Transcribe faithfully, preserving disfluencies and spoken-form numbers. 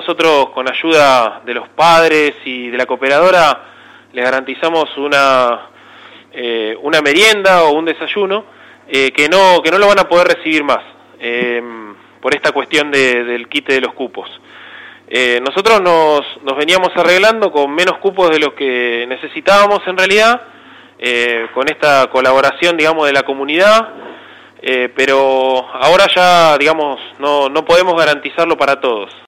nosotros, con ayuda de los padres y de la cooperadora, les garantizamos una, eh, una merienda o un desayuno eh, que no que no lo van a poder recibir más eh, por esta cuestión de, del quite de los cupos. Eh, nosotros nos, nos veníamos arreglando con menos cupos de los que necesitábamos en realidad, eh, con esta colaboración, digamos, de la comunidad, eh, pero ahora ya, digamos, no, no podemos garantizarlo para todos.